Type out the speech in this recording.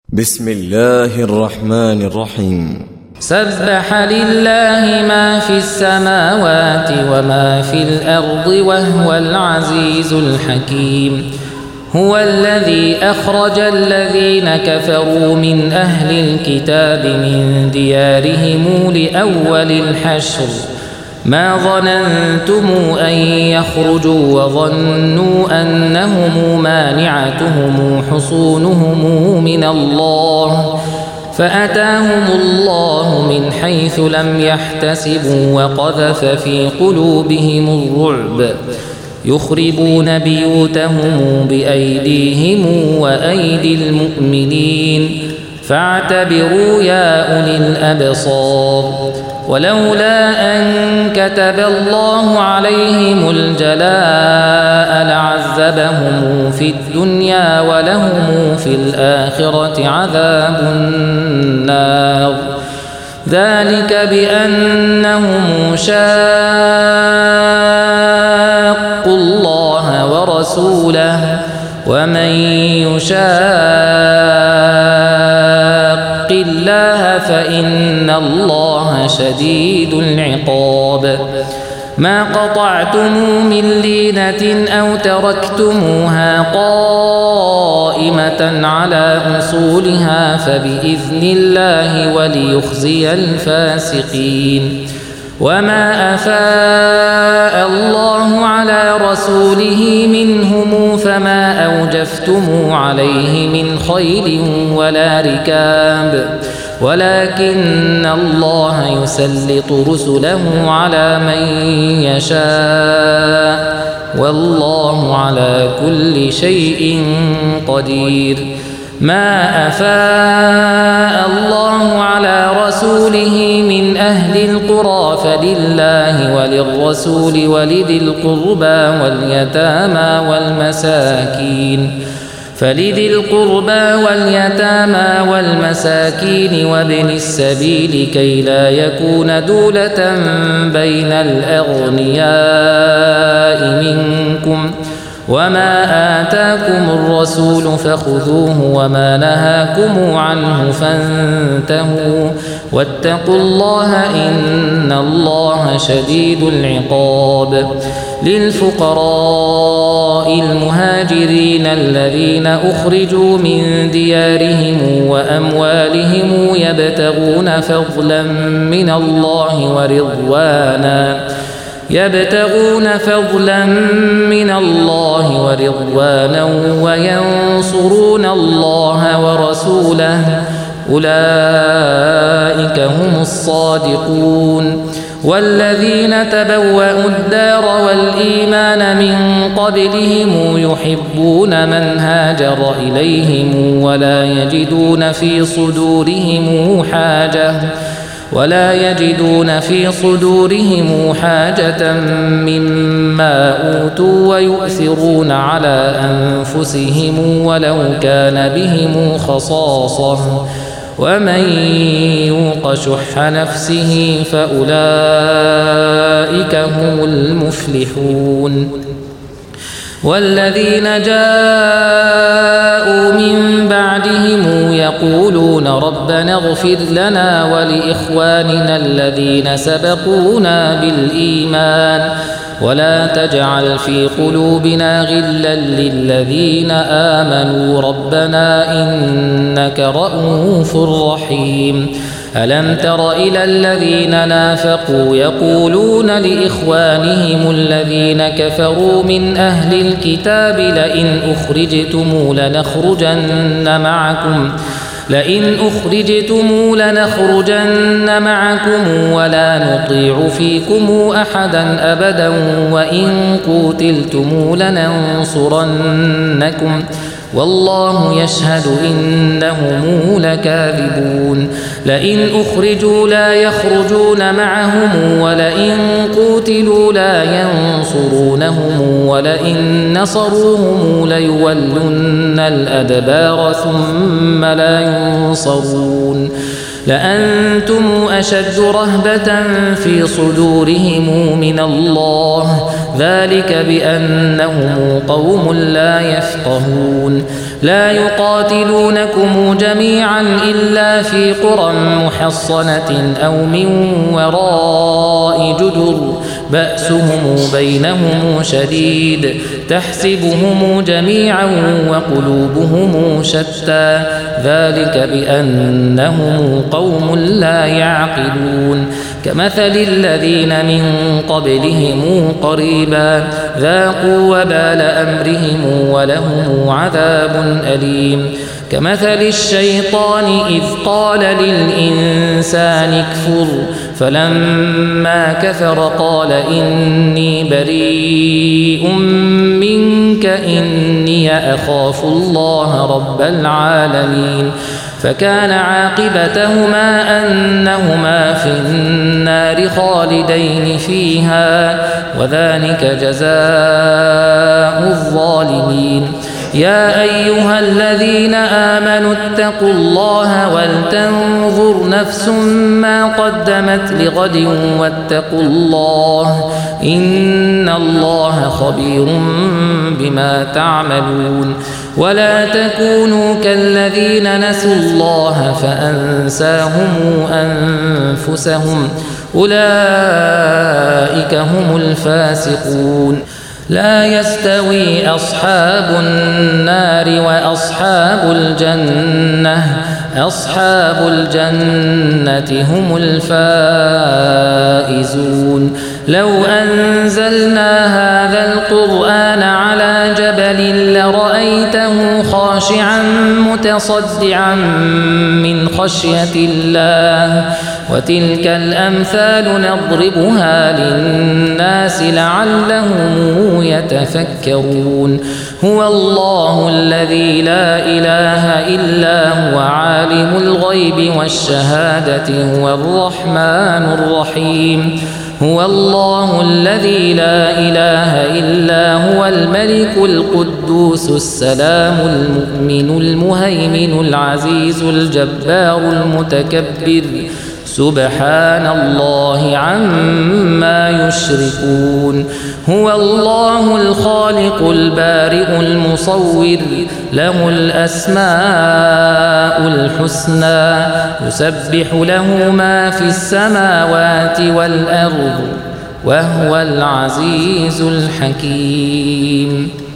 بسم الله الرحمن الرحيم. سبح لله ما في السماوات وما في الأرض وهو العزيز الحكيم. هو الذي أخرج الذين كفروا من أهل الكتاب من ديارهم لأول الحشر ما ظننتم أن يخرجوا وظنوا أنهم مانعتهم حصونهم من الله فأتاهم الله من حيث لم يحتسبوا وقذف في قلوبهم الرعب يخربون بيوتهم بأيديهم وأيدي المؤمنين فاعتبروا يا أولي الأبصار. ولولا أن كتب الله عليهم الجلاء لعذبهم في الدنيا ولهم في الآخرة عذاب النار ذلك بأنهم شاقوا الله ورسوله ومن يشاق الله فإن الله شديد العقاب. ما قطعتم من لينة أو تركتموها قائمة على أصولها فبإذن الله وليخزي الفاسقين. وما أفاء الله على رسوله منهم فما أوجفتم عليه من خيل ولا ركاب ولكن الله يسلط رسله على من يشاء والله على كل شيء قدير. ما أفاء الله على رسوله من أهل القرى فلله وللرسول ولذي القربى واليتامى وابن السبيل كي لا يكون دولة بين الأغنياء منكم. وما آتاكم الرسول فخذوه وما نهاكم عنه فانتهوا واتقوا الله إن الله شديد العقاب. للفقراء المهاجرين الذين أخرجوا من ديارهم وأموالهم يبتغون فضلا من الله ورضوانا وينصرون الله ورسوله أولئك هم الصادقون. والذين تبوأوا الدار والإيمان من قبلهم يحبون من هاجر إليهم ولا يجدون في صدورهم حاجة مما أوتوا ويؤثرون على أنفسهم ولو كان بهم خصاصة ومن يوق شح نفسه فأولئك هم المفلحون. والذين جاءوا من بعدهم يقولون ربنا اغفر لنا ولإخواننا الذين سبقونا بالإيمان ولا تجعل في قلوبنا غلا للذين آمنوا ربنا إنك رءوف رحيم. ألم تر إلى الذين نافقوا يقولون لإخوانهم الذين كفروا من أهل الكتاب لئن أخرجتم لنخرجن معكم ولا نطيع فيكم أحدا أبدا وإن قوتلتم لننصرنكم والله يشهد إنهم لكاذبون. لئن أخرجوا لا يخرجون معهم ولئن قوتلوا لا ينصرونهم ولئن نصروهم ليولن الأدبار ثم لا ينصرون. لأنتم أشد رهبة في صدورهم من الله، ذلك بأنهم قوم لا يفقهون. لا يقاتلونكم جميعا إلا في قرى محصنة أو من وراء جدر بأسهم بينهم شديد، تحسبهم جميعا وقلوبهم شتى، ذلك بأنهم قوم لا يعقلون. كمثل الذين من قبلهم قريبا ذاقوا وبال أمرهم ولهم عذاب أليم. كمثل الشيطان إذ قال للإنسان اكفر فلما كفر قال إني بريء منك إني أخاف الله رب العالمين. فكان عاقبتهما أنهما في النار خالدين فيها، وذلك جزاء الظالمين. يا أيها الذين آمنوا اتقوا الله ولتنظر نفس ما قدمت لغد واتقوا الله إن الله خبير بما تعملون. ولا تكونوا كالذين نسوا الله فأنساهم أنفسهم أولئك هم الفاسقون. لا يستوي أصحاب النار وأصحاب الجنة، أصحاب الجنة هم الفائزون. لو أنزلنا هذا القرآن على جبل لرأيته خاشعا متصدعا من خشية الله، وتلك الأمثال نضربها للناس لعلهم يتفكرون. هو الله الذي لا إله إلا هو عالم الغيب والشهادة هو الرحمن الرحيم. هو الله الذي لا إله إلا هو الملك القدوس السلام المؤمن المهيمن العزيز الجبار المتكبر سبحان الله عما يشركون. هو الله الخالق البارئ المصور له الأسماء الحسنى يسبح له ما في السماوات والأرض وهو العزيز الحكيم.